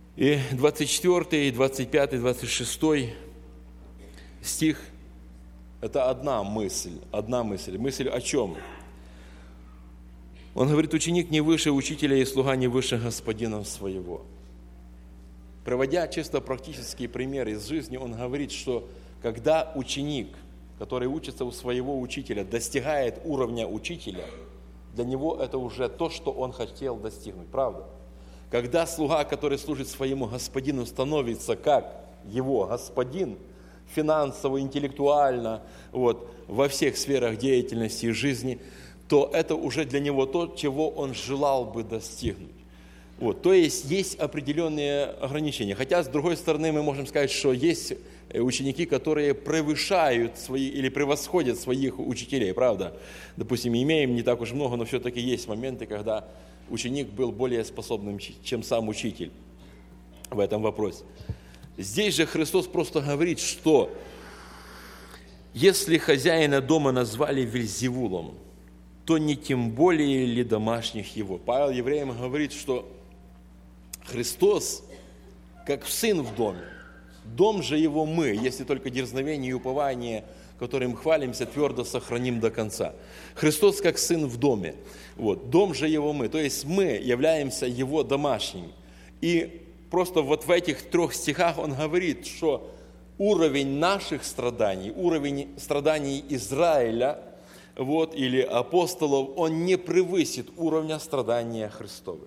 И 24, 25, 26 стих – это одна мысль. Мысль о чем? Он говорит, ученик не выше учителя и слуга не выше господина своего. Приводя чисто практический пример из жизни, он говорит, что когда ученик, который учится у своего учителя, достигает уровня учителя, для него это уже то, что он хотел достигнуть, правда? Когда слуга, который служит своему господину, становится как его господин, финансово, интеллектуально, во всех сферах деятельности и жизни, то это уже для него то, чего он желал бы достигнуть. То есть определенные ограничения. Хотя, с другой стороны, мы можем сказать, что есть ученики, которые превышают или превосходят своих учителей, правда? Допустим, имеем не так уж много, но все-таки есть моменты, когда ученик был более способным, чем сам учитель в этом вопросе. Здесь же Христос просто говорит, что если хозяина дома назвали Вельзевулом, то не тем более ли домашних его. Павел евреям говорит, что Христос как сын в доме. Дом же его мы, если только дерзновение и упование, которым хвалимся, твердо сохраним до конца. Христос как сын в доме. Дом же его мы. То есть мы являемся его домашними. И просто в этих 3 стихах он говорит, что уровень наших страданий, уровень страданий Израиля, или апостолов, он не превысит уровня страдания Христовых.